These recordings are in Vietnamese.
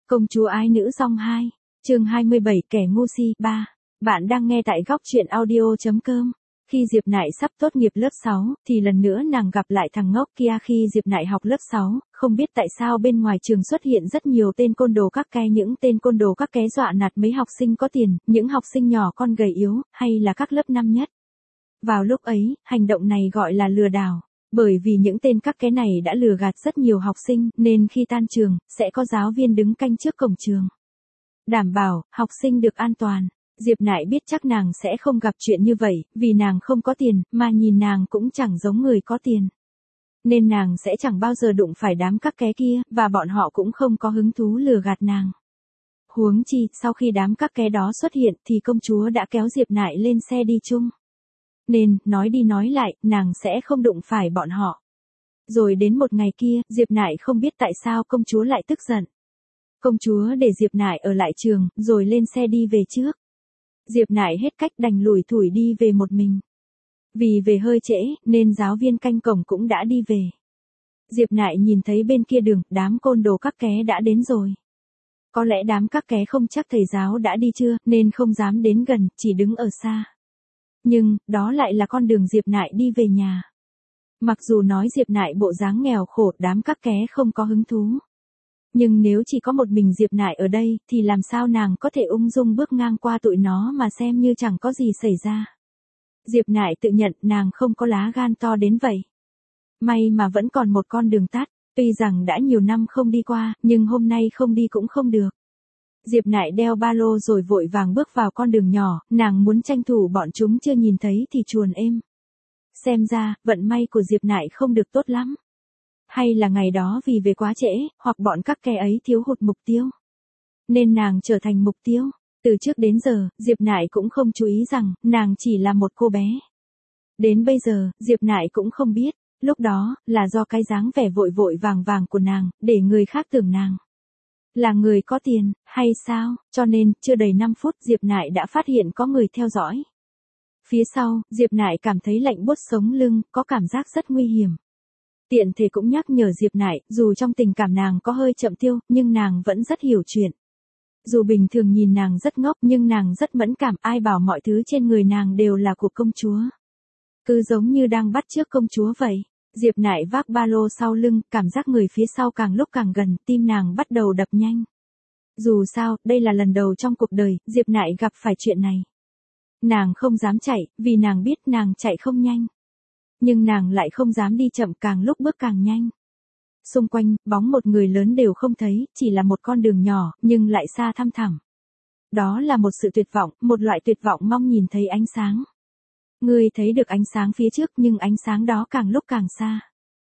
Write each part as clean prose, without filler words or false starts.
Công chúa ái nữ song 2, chương 27 kẻ ngu si 3. Bạn đang nghe tại góc truyện audio.com. Khi Diệp Nại sắp tốt nghiệp lớp 6, thì lần nữa nàng gặp lại thằng ngốc kia. Khi Diệp Nại học lớp 6, không biết tại sao bên ngoài trường xuất hiện rất nhiều tên côn đồ các ke. Những tên côn đồ các ké dọa nạt mấy học sinh có tiền, những học sinh nhỏ con gầy yếu, hay là các lớp năm nhất. Vào lúc ấy, hành động này gọi là lừa đảo. Bởi vì những tên các ké này đã lừa gạt rất nhiều học sinh, nên khi tan trường, sẽ có giáo viên đứng canh trước cổng trường, đảm bảo học sinh được an toàn. Diệp Nại biết chắc nàng sẽ không gặp chuyện như vậy, vì nàng không có tiền, mà nhìn nàng cũng chẳng giống người có tiền. Nên nàng sẽ chẳng bao giờ đụng phải đám các ké kia, và bọn họ cũng không có hứng thú lừa gạt nàng. Huống chi, sau khi đám các ké đó xuất hiện thì công chúa đã kéo Diệp Nại lên xe đi chung. Nên, nói đi nói lại, nàng sẽ không đụng phải bọn họ. Rồi đến một ngày kia, Diệp Nại không biết tại sao công chúa lại tức giận. Công chúa để Diệp Nại ở lại trường, rồi lên xe đi về trước. Diệp Nại hết cách đành lủi thủi đi về một mình. Vì về hơi trễ, nên giáo viên canh cổng cũng đã đi về. Diệp Nại nhìn thấy bên kia đường, đám côn đồ các ké đã đến rồi. Có lẽ đám các ké không chắc thầy giáo đã đi chưa, nên không dám đến gần, chỉ đứng ở xa. Nhưng, đó lại là con đường Diệp Nại đi về nhà. Mặc dù nói Diệp Nại bộ dáng nghèo khổ, đám các ké không có hứng thú. Nhưng nếu chỉ có một mình Diệp Nại ở đây, thì làm sao nàng có thể ung dung bước ngang qua tụi nó mà xem như chẳng có gì xảy ra. Diệp Nại tự nhận nàng không có lá gan to đến vậy. May mà vẫn còn một con đường tắt, tuy rằng đã nhiều năm không đi qua, nhưng hôm nay không đi cũng không được. Diệp Nại đeo ba lô rồi vội vàng bước vào con đường nhỏ, nàng muốn tranh thủ bọn chúng chưa nhìn thấy thì chuồn êm. Xem ra, vận may của Diệp Nại không được tốt lắm. Hay là ngày đó vì về quá trễ, hoặc bọn các ke ấy thiếu hụt mục tiêu. Nên nàng trở thành mục tiêu. Từ trước đến giờ, Diệp Nại cũng không chú ý rằng, nàng chỉ là một cô bé. Đến bây giờ, Diệp Nại cũng không biết, lúc đó, là do cái dáng vẻ vội vội vàng vàng của nàng, để người khác tưởng nàng là người có tiền, hay sao, cho nên, chưa đầy 5 phút Diệp Nại đã phát hiện có người theo dõi. Phía sau, Diệp Nại cảm thấy lạnh buốt sống lưng, có cảm giác rất nguy hiểm. Tiện thể cũng nhắc nhở Diệp Nại, dù trong tình cảm nàng có hơi chậm tiêu, nhưng nàng vẫn rất hiểu chuyện. Dù bình thường nhìn nàng rất ngốc, nhưng nàng rất mẫn cảm, ai bảo mọi thứ trên người nàng đều là của công chúa. Cứ giống như đang bắt chước công chúa vậy. Diệp Nại vác ba lô sau lưng, cảm giác người phía sau càng lúc càng gần, tim nàng bắt đầu đập nhanh. Dù sao, đây là lần đầu trong cuộc đời, Diệp Nại gặp phải chuyện này. Nàng không dám chạy, vì nàng biết nàng chạy không nhanh. Nhưng nàng lại không dám đi chậm, càng lúc bước càng nhanh. Xung quanh, bóng một người lớn đều không thấy, chỉ là một con đường nhỏ, nhưng lại xa thăm thẳm. Đó là một sự tuyệt vọng, một loại tuyệt vọng mong nhìn thấy ánh sáng. Ngươi thấy được ánh sáng phía trước, nhưng ánh sáng đó càng lúc càng xa.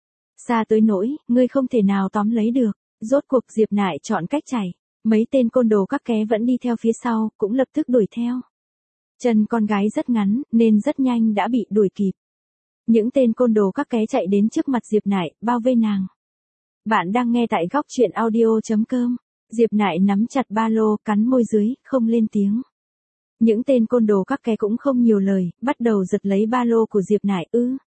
Xa tới nỗi, ngươi không thể nào tóm lấy được. Rốt cuộc Diệp Nại chọn cách chạy. Mấy tên côn đồ các ké vẫn đi theo phía sau, cũng lập tức đuổi theo. Chân con gái rất ngắn, nên rất nhanh đã bị đuổi kịp. Những tên côn đồ các ké chạy đến trước mặt Diệp Nại, bao vây nàng. Bạn đang nghe tại góc truyện audio.com. Diệp Nại nắm chặt ba lô, cắn môi dưới, không lên tiếng. Những tên côn đồ các ké cũng không nhiều lời, bắt đầu giật lấy ba lô của Diệp Nại.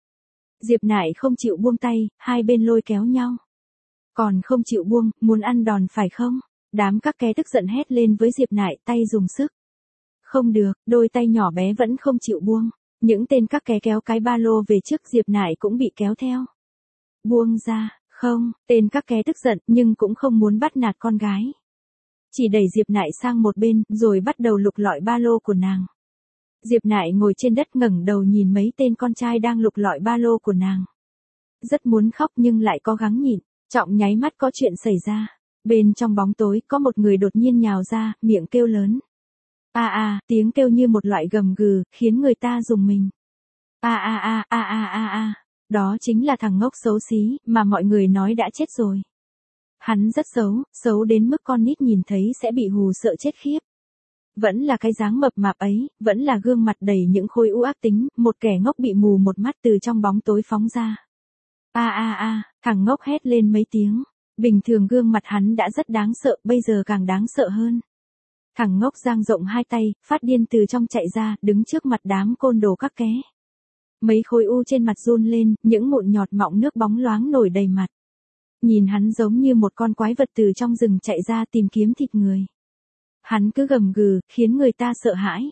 Diệp Nại không chịu buông tay, hai bên lôi kéo nhau. Còn không chịu buông, muốn ăn đòn phải không? Đám các ké tức giận hét lên với Diệp Nại, tay dùng sức. Không được, đôi tay nhỏ bé vẫn không chịu buông. Những tên các ké kéo cái ba lô về trước, Diệp Nại cũng bị kéo theo. Buông ra, không, tên các ké tức giận, nhưng cũng không muốn bắt nạt con gái. Chỉ đẩy Diệp Nại sang một bên, rồi bắt đầu lục lọi ba lô của nàng. Diệp Nại ngồi trên đất ngẩng đầu nhìn mấy tên con trai đang lục lọi ba lô của nàng. Rất muốn khóc nhưng lại cố gắng nhịn, trọng nháy mắt có chuyện xảy ra. Bên trong bóng tối, có một người đột nhiên nhào ra, miệng kêu lớn. Tiếng kêu như một loại gầm gừ, khiến người ta rùng mình. Đó chính là thằng ngốc xấu xí, mà mọi người nói đã chết rồi. Hắn rất xấu, xấu đến mức con nít nhìn thấy sẽ bị hù sợ chết khiếp. Vẫn là cái dáng mập mạp ấy, vẫn là gương mặt đầy những khối u ác tính, một kẻ ngốc bị mù một mắt từ trong bóng tối phóng ra. Thằng ngốc hét lên mấy tiếng. Bình thường gương mặt hắn đã rất đáng sợ, bây giờ càng đáng sợ hơn. Thằng ngốc dang rộng hai tay, phát điên từ trong chạy ra, đứng trước mặt đám côn đồ các ké. Mấy khối u trên mặt run lên, những mụn nhọt mọng nước bóng loáng nổi đầy mặt. nhìn hắn giống như một con quái vật từ trong rừng chạy ra tìm kiếm thịt người. Hắn cứ gầm gừ, khiến người ta sợ hãi.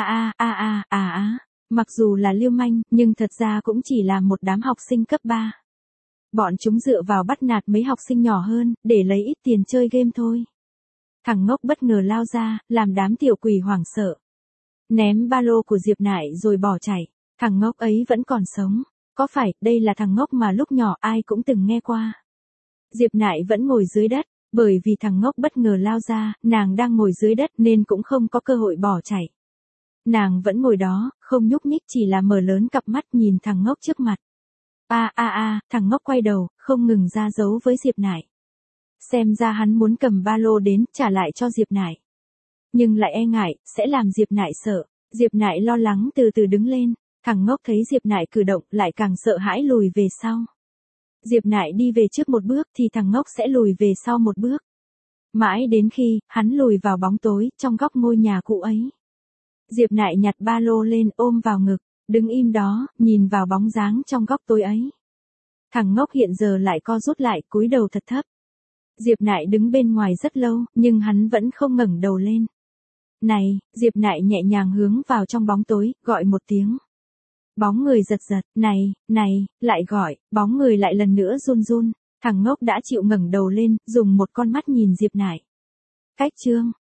Mặc dù là lưu manh, nhưng thật ra cũng chỉ là một đám học sinh cấp 3. Bọn chúng dựa vào bắt nạt mấy học sinh nhỏ hơn, để lấy ít tiền chơi game thôi. Thằng ngốc bất ngờ lao ra, làm đám tiểu quỷ hoảng sợ. Ném ba lô của Diệp Nại rồi bỏ chạy. Thằng ngốc ấy vẫn còn sống. Có phải, đây là thằng ngốc mà lúc nhỏ ai cũng từng nghe qua. Diệp Nại vẫn ngồi dưới đất, bởi vì thằng ngốc bất ngờ lao ra, nàng đang ngồi dưới đất nên cũng không có cơ hội bỏ chạy. Nàng vẫn ngồi đó, không nhúc nhích, chỉ là mở lớn cặp mắt nhìn thằng ngốc trước mặt. Thằng ngốc quay đầu, không ngừng ra dấu với Diệp Nại. Xem ra hắn muốn cầm ba lô đến, trả lại cho Diệp Nại. Nhưng lại e ngại, sẽ làm Diệp Nại sợ. Diệp Nại lo lắng từ từ đứng lên, thằng ngốc thấy Diệp Nại cử động lại càng sợ hãi lùi về sau. Diệp Nại đi về trước một bước thì thằng ngốc sẽ lùi về sau một bước. Mãi đến khi, hắn lùi vào bóng tối, trong góc ngôi nhà cũ ấy. Diệp Nại nhặt ba lô lên ôm vào ngực, đứng im đó, nhìn vào bóng dáng trong góc tối ấy. Thằng ngốc hiện giờ lại co rút lại, cúi đầu thật thấp. Diệp Nại đứng bên ngoài rất lâu, nhưng hắn vẫn không ngẩng đầu lên. Này, Diệp Nại nhẹ nhàng hướng vào trong bóng tối, gọi một tiếng. Bóng người giật giật, này, lại gọi, bóng người lại lần nữa run run. Thằng ngốc đã chịu ngẩng đầu lên, dùng một con mắt nhìn Diệp Nại. Cách chương